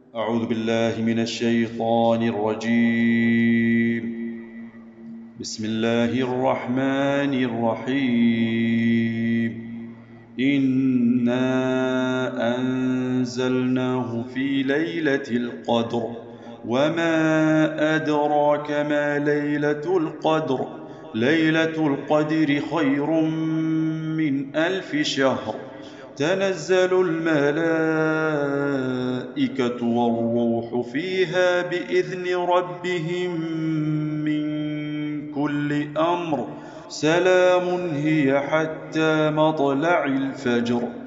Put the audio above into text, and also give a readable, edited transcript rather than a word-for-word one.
أعوذ بالله من الشيطان الرجيم. بسم الله الرحمن الرحيم. إنا أنزلناه في ليلة القدر، وما أدراك ما ليلة القدر. ليلة القدر خير من 1000 شهر. تنزل الملائكة والروح فيها بإذن ربهم من كل أمر. سلام هي حتى مطلع الفجر.